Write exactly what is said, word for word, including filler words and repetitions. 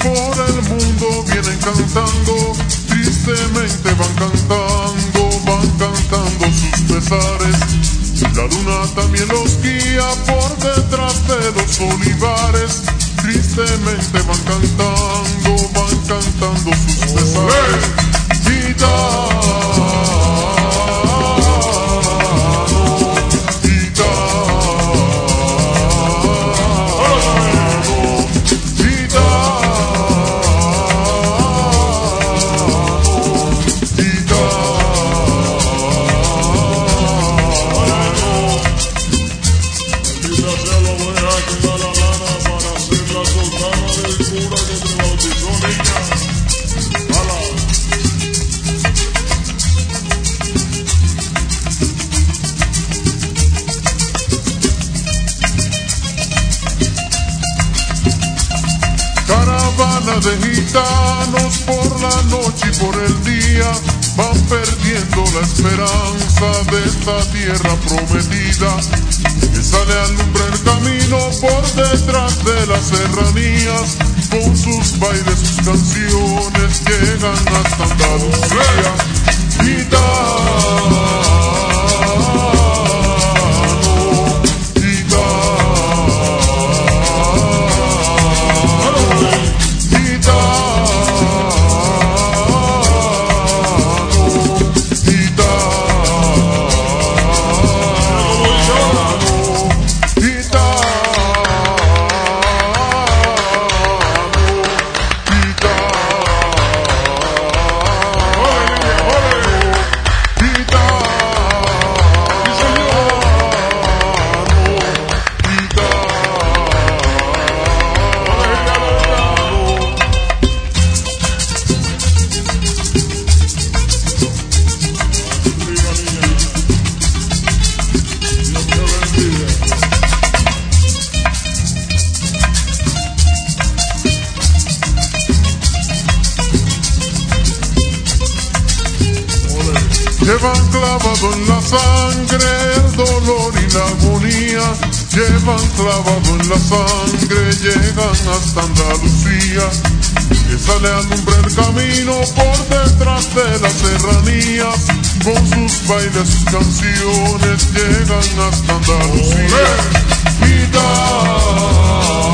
por el mundo vienen cantando, tristemente van cantando, van cantando sus pesares. La luna también los guía por detrás de los olivares, tristemente van cantando, van cantando sus pesares. Gitano, caravana de gitanos por la noche y por el día van perdiendo la esperanza de esta tierra prometida, que sale a alumbrar el camino por detrás de las serranías, con sus bailes, sus canciones llegan hasta Andalucía. Gitano, llevan clavado en la sangre el dolor y la agonía, llevan clavado en la sangre, llegan hasta Andalucía, que sale a alumbrar el camino por detrás de las serranías, con sus bailes, sus canciones, llegan hasta Andalucía. Gitano.